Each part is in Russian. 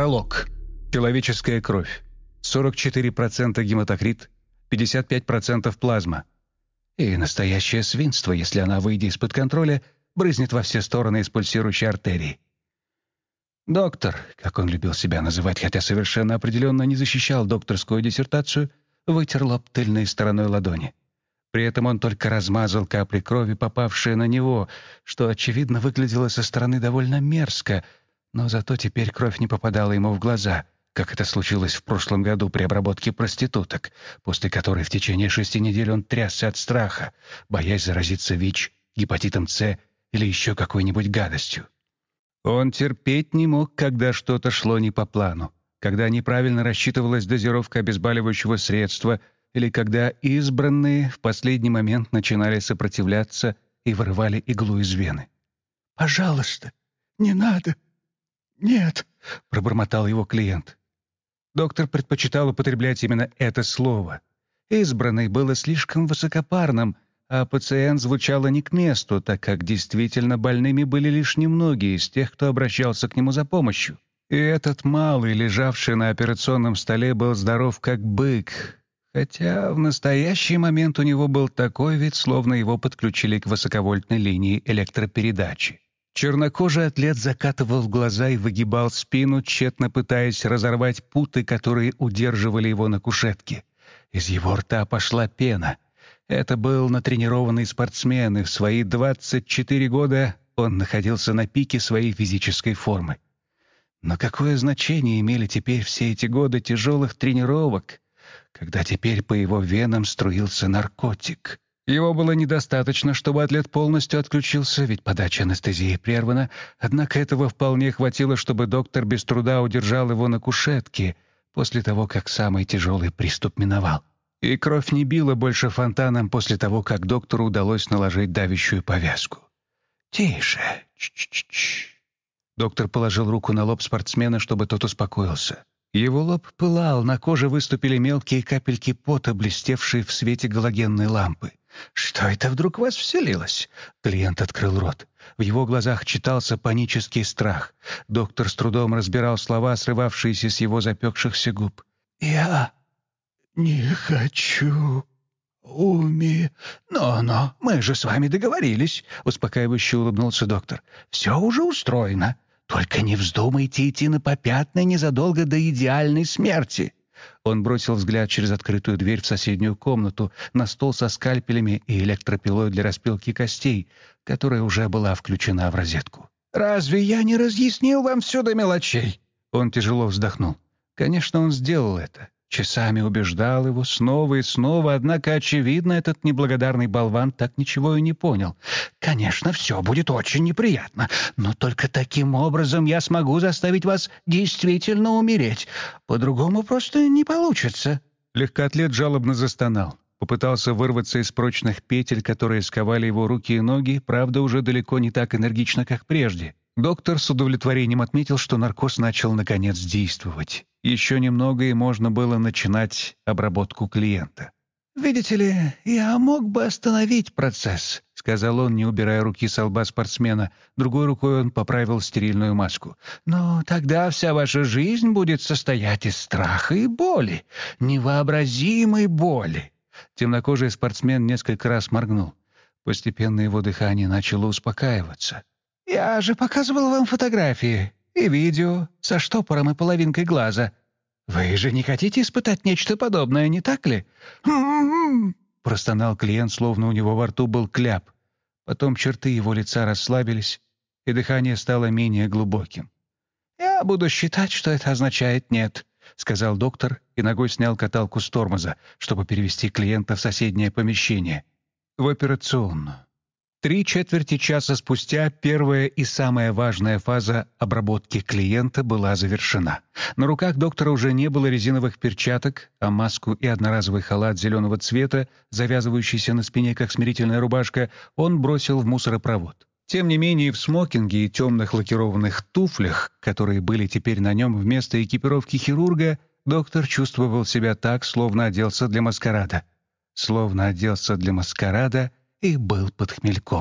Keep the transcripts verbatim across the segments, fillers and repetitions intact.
Пролог. Человеческая кровь. сорок четыре процента гематокрит, пятьдесят пять процентов плазма. И настоящее свинство, если она, выйдя из-под контроля, брызнет во все стороны из пульсирующей артерии. Доктор, как он любил себя называть, хотя совершенно определенно не защищал докторскую диссертацию, вытер лоб тыльной стороной ладони. При этом он только размазал капли крови, попавшие на него, что, очевидно, выглядело со стороны довольно мерзко, но зато теперь кровь не попадала ему в глаза, как это случилось в прошлом году при обработке проституток, после которой в течение шести недель он трясся от страха, боясь заразиться ВИЧ, гепатитом С или еще какой-нибудь гадостью. Он терпеть не мог, когда что-то шло не по плану, когда неправильно рассчитывалась дозировка обезболивающего средства или когда избранные в последний момент начинали сопротивляться и вырывали иглу из вены. «Пожалуйста, не надо. Нет», — пробормотал его клиент. Доктор предпочитал употреблять именно это слово. «Избранный» было слишком высокопарным, а «пациент» звучало не к месту, так как действительно больными были лишь немногие из тех, кто обращался к нему за помощью. И этот малый, лежавший на операционном столе, был здоров как бык, хотя в настоящий момент у него был такой вид, словно его подключили к высоковольтной линии электропередачи. Чернокожий атлет закатывал глаза и выгибал спину, тщетно пытаясь разорвать путы, которые удерживали его на кушетке. Из его рта пошла пена. Это был натренированный спортсмен, и в свои двадцать четыре года он находился на пике своей физической формы. Но какое значение имели теперь все эти годы тяжелых тренировок, когда теперь по его венам струился наркотик? Его было недостаточно, чтобы атлет полностью отключился, ведь подача анестезии прервана, однако этого вполне хватило, чтобы доктор без труда удержал его на кушетке после того, как самый тяжелый приступ миновал. И кровь не била больше фонтаном после того, как доктору удалось наложить давящую повязку. «Тише! Ч-ч-ч-ч!» Доктор положил руку на лоб спортсмена, чтобы тот успокоился. Его лоб пылал, на коже выступили мелкие капельки пота, блестевшие в свете галогенной лампы. «Что это вдруг в вас вселилось?» Клиент открыл рот. В его глазах читался панический страх. Доктор с трудом разбирал слова, срывавшиеся с его запекшихся губ. «Я не хочу уми...» «Но-но, мы же с вами договорились», — успокаивающе улыбнулся доктор. «Все уже устроено. Только не вздумайте идти на попятный незадолго до идеальной смерти». Он бросил взгляд через открытую дверь в соседнюю комнату на стол со скальпелями и электропилой для распилки костей, которая уже была включена в розетку. «Разве я не разъяснил вам все до мелочей?» Он тяжело вздохнул. Конечно, он сделал это. Часами убеждал его снова и снова, однако, очевидно, этот неблагодарный болван так ничего и не понял. «Конечно, все будет очень неприятно, но только таким образом я смогу заставить вас действительно умереть. По-другому просто не получится». Легкоатлет жалобно застонал. Попытался вырваться из прочных петель, которые сковали его руки и ноги, правда, уже далеко не так энергично, как прежде. Доктор с удовлетворением отметил, что наркоз начал, наконец, действовать. Еще немного, и можно было начинать обработку клиента. «Видите ли, я мог бы остановить процесс», — сказал он, не убирая руки со лба спортсмена. Другой рукой он поправил стерильную маску. «Но тогда вся ваша жизнь будет состоять из страха и боли, невообразимой боли». Темнокожий спортсмен несколько раз моргнул. Постепенно его дыхание начало успокаиваться. «Я же показывал вам фотографии и видео со штопором и половинкой глаза. Вы же не хотите испытать нечто подобное, не так ли?» «М-м-м», простонал клиент, словно у него во рту был кляп. Потом черты его лица расслабились, и дыхание стало менее глубоким. «Я буду считать, что это означает «нет», — сказал доктор и ногой снял каталку с тормоза, чтобы перевести клиента в соседнее помещение, в операционную. Три четверти часа спустя первая и самая важная фаза обработки клиента была завершена. На руках доктора уже не было резиновых перчаток, а маску и одноразовый халат зеленого цвета, завязывающийся на спине как смирительная рубашка, он бросил в мусоропровод. Тем не менее, в смокинге и темных лакированных туфлях, которые были теперь на нем вместо экипировки хирурга, доктор чувствовал себя так, словно оделся для маскарада. Словно оделся для маскарада и был под хмельком.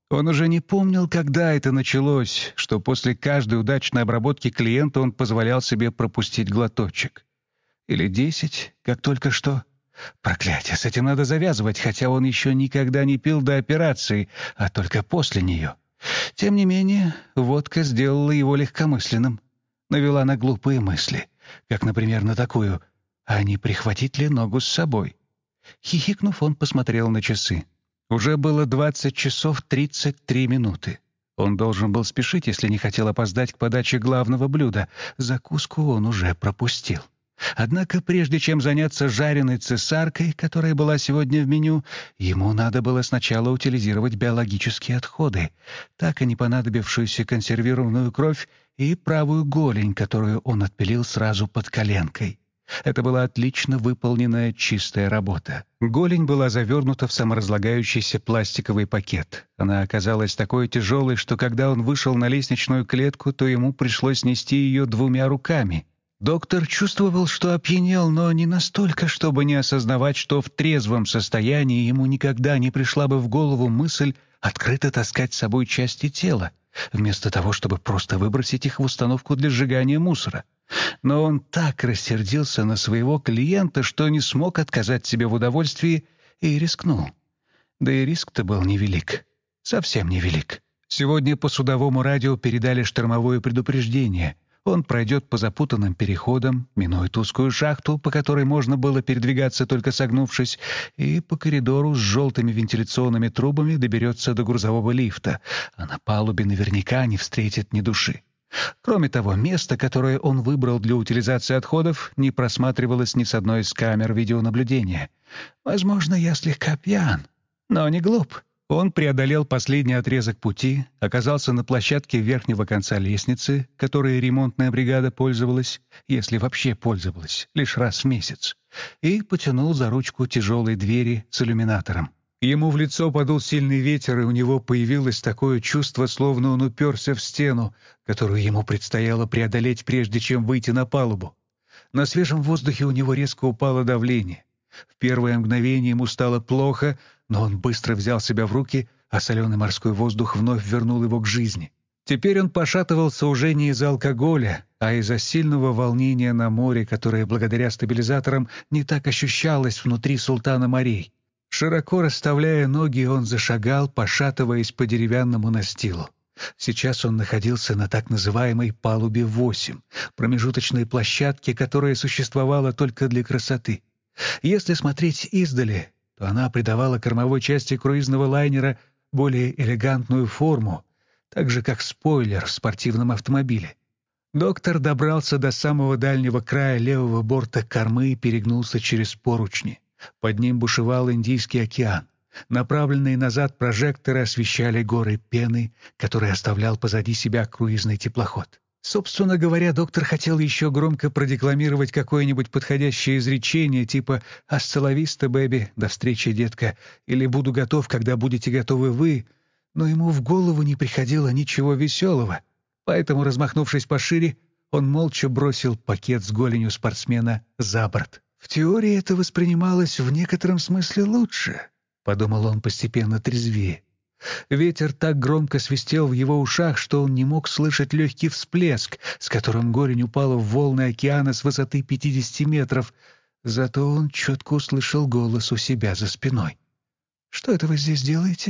Он уже не помнил, когда это началось, что после каждой удачной обработки клиента он позволял себе пропустить глоточек. Или десять, как только что. Проклятие, с этим надо завязывать, хотя он еще никогда не пил до операции, а только после нее. Тем не менее, водка сделала его легкомысленным. Навела на глупые мысли, как, например, на такую: а не прихватить ли ногу с собой? Хихикнув, он посмотрел на часы. Уже было двадцать часов тридцать три минуты. Он должен был спешить, если не хотел опоздать к подаче главного блюда. Закуску он уже пропустил. Однако, прежде чем заняться жареной цесаркой, которая была сегодня в меню, ему надо было сначала утилизировать биологические отходы, так и не понадобившуюся консервированную кровь и правую голень, которую он отпилил сразу под коленкой. Это была отлично выполненная чистая работа. Голень была завернута в саморазлагающийся пластиковый пакет. Она оказалась такой тяжелой, что когда он вышел на лестничную клетку, то ему пришлось нести ее двумя руками. Доктор чувствовал, что опьянел, но не настолько, чтобы не осознавать, что в трезвом состоянии ему никогда не пришла бы в голову мысль открыто таскать с собой части тела, вместо того, чтобы просто выбросить их в установку для сжигания мусора. Но он так рассердился на своего клиента, что не смог отказать себе в удовольствии и рискнул. Да и риск-то был невелик. Совсем невелик. Сегодня по судовому радио передали штормовое предупреждение. Он пройдет по запутанным переходам, минует узкую шахту, по которой можно было передвигаться только согнувшись, и по коридору с желтыми вентиляционными трубами доберется до грузового лифта, а на палубе наверняка не встретит ни души. Кроме того, место, которое он выбрал для утилизации отходов, не просматривалось ни с одной из камер видеонаблюдения. Возможно, я слегка пьян, но не глуп. Он преодолел последний отрезок пути, оказался на площадке верхнего конца лестницы, которой ремонтная бригада пользовалась, если вообще пользовалась, лишь раз в месяц, и потянул за ручку тяжелой двери с иллюминатором. Ему в лицо подул сильный ветер, и у него появилось такое чувство, словно он уперся в стену, которую ему предстояло преодолеть, прежде чем выйти на палубу. На свежем воздухе у него резко упало давление. В первое мгновение ему стало плохо, но он быстро взял себя в руки, а соленый морской воздух вновь вернул его к жизни. Теперь он пошатывался уже не из-за алкоголя, а из-за сильного волнения на море, которое благодаря стабилизаторам не так ощущалось внутри султана морей. Широко расставляя ноги, он зашагал, пошатываясь по деревянному настилу. Сейчас он находился на так называемой «палубе восемь», промежуточной площадке, которая существовала только для красоты. Если смотреть издали, то она придавала кормовой части круизного лайнера более элегантную форму, так же, как спойлер в спортивном автомобиле. Доктор добрался до самого дальнего края левого борта кормы и перегнулся через поручни. Под ним бушевал Индийский океан. Направленные назад прожекторы освещали горы пены, которые оставлял позади себя круизный теплоход. Собственно говоря, доктор хотел еще громко продекламировать какое-нибудь подходящее изречение, типа «Hasta la vista, бэби», «До встречи, детка», или «Буду готов, когда будете готовы вы», но ему в голову не приходило ничего веселого. Поэтому, размахнувшись пошире, он молча бросил пакет с голенью спортсмена за борт. «В теории это воспринималось в некотором смысле лучше», — подумал он постепенно трезвее. Ветер так громко свистел в его ушах, что он не мог слышать легкий всплеск, с которым голень упала в волны океана с высоты пятидесяти метров. Зато он четко услышал голос у себя за спиной. «Что это вы здесь делаете?»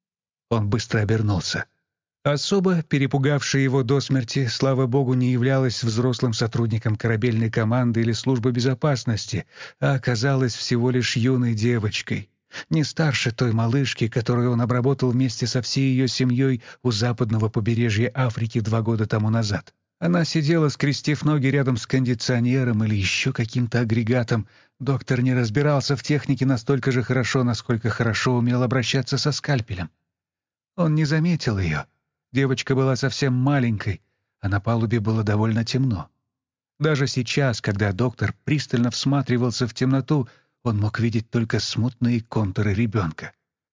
Он быстро обернулся. Особо перепугавшая его до смерти, слава богу, не являлась взрослым сотрудником корабельной команды или службы безопасности, а оказалась всего лишь юной девочкой. Не старше той малышки, которую он обработал вместе со всей ее семьей у западного побережья Африки два года тому назад. Она сидела, скрестив ноги рядом с кондиционером или еще каким-то агрегатом. Доктор не разбирался в технике настолько же хорошо, насколько хорошо умел обращаться со скальпелем. Он не заметил ее. Девочка была совсем маленькой, а на палубе было довольно темно. Даже сейчас, когда доктор пристально всматривался в темноту, он мог видеть только смутные контуры ребенка.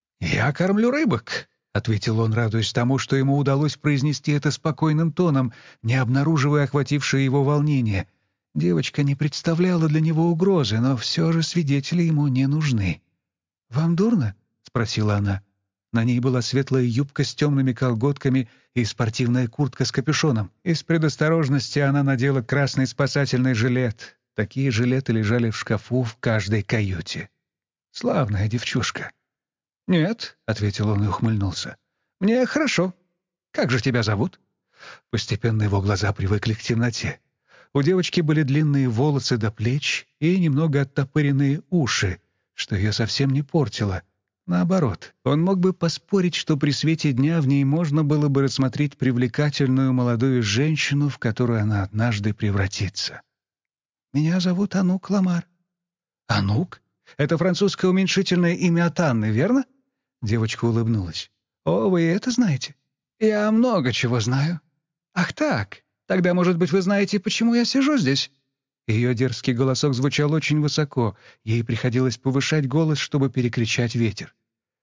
«Я кормлю рыбок», — ответил он, радуясь тому, что ему удалось произнести это спокойным тоном, не обнаруживая охватившее его волнение. Девочка не представляла для него угрозы, но все же свидетели ему не нужны. «Вам дурно?» — спросила она. На ней была светлая юбка с темными колготками и спортивная куртка с капюшоном. Из предосторожности она надела красный спасательный жилет. Такие жилеты лежали в шкафу в каждой каюте. Славная девчушка. «Нет», — ответил он и ухмыльнулся. «Мне хорошо. Как же тебя зовут?» Постепенно его глаза привыкли к темноте. У девочки были длинные волосы до плеч и немного оттопыренные уши, что ее совсем не портило. Наоборот, он мог бы поспорить, что при свете дня в ней можно было бы рассмотреть привлекательную молодую женщину, в которую она однажды превратится. «Меня зовут Анук Ламар». «Анук? Это французское уменьшительное имя от Анны, верно?» Девочка улыбнулась. «О, вы это знаете?» «Я много чего знаю». «Ах так? Тогда, может быть, вы знаете, почему я сижу здесь?» Ее дерзкий голосок звучал очень высоко. Ей приходилось повышать голос, чтобы перекричать ветер.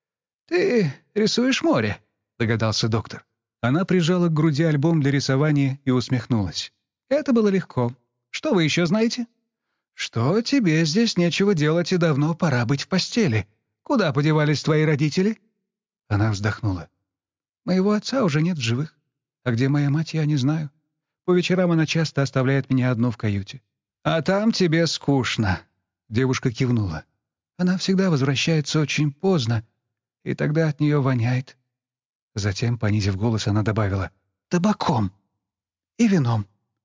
«Ты рисуешь море», — догадался доктор. Она прижала к груди альбом для рисования и усмехнулась. «Это было легко. Что вы еще знаете?» «Что тебе здесь нечего делать и давно пора быть в постели. Куда подевались твои родители?» Она вздохнула. «Моего отца уже нет в живых. А где моя мать, я не знаю. По вечерам она часто оставляет меня одну в каюте. А там тебе скучно». Девушка кивнула. «Она всегда возвращается очень поздно, и тогда от нее воняет». Затем, понизив голос, она добавила: «Табаком и вином.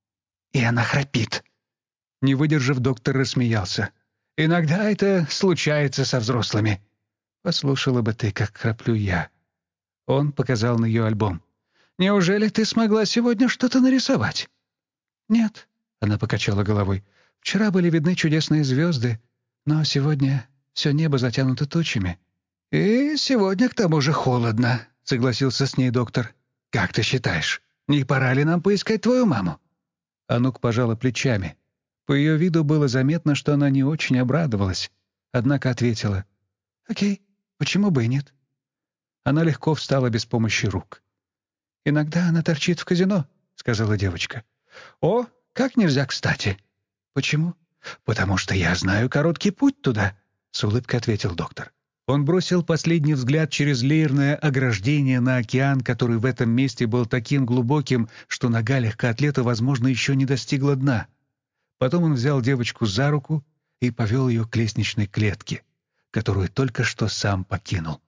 И она храпит». Не выдержав, доктор рассмеялся. «Иногда это случается со взрослыми». «Послушала бы ты, как храплю я». Он показал на ее альбом. «Неужели ты смогла сегодня что-то нарисовать?» «Нет», — она покачала головой. «Вчера были видны чудесные звезды, но сегодня все небо затянуто тучами». «И сегодня к тому же холодно», — согласился с ней доктор. «Как ты считаешь, не пора ли нам поискать твою маму?» Анук пожала плечами. По ее виду было заметно, что она не очень обрадовалась, однако ответила: «Окей, почему бы и нет?» Она легко встала без помощи рук. «Иногда она торчит в казино», — сказала девочка. «О, как нельзя кстати». «Почему?» «Потому что я знаю короткий путь туда», — с улыбкой ответил доктор. Он бросил последний взгляд через леерное ограждение на океан, который в этом месте был таким глубоким, что нога легкоатлета, возможно, еще не достигла дна. Потом он взял девочку за руку и повел ее к лестничной клетке, которую только что сам покинул.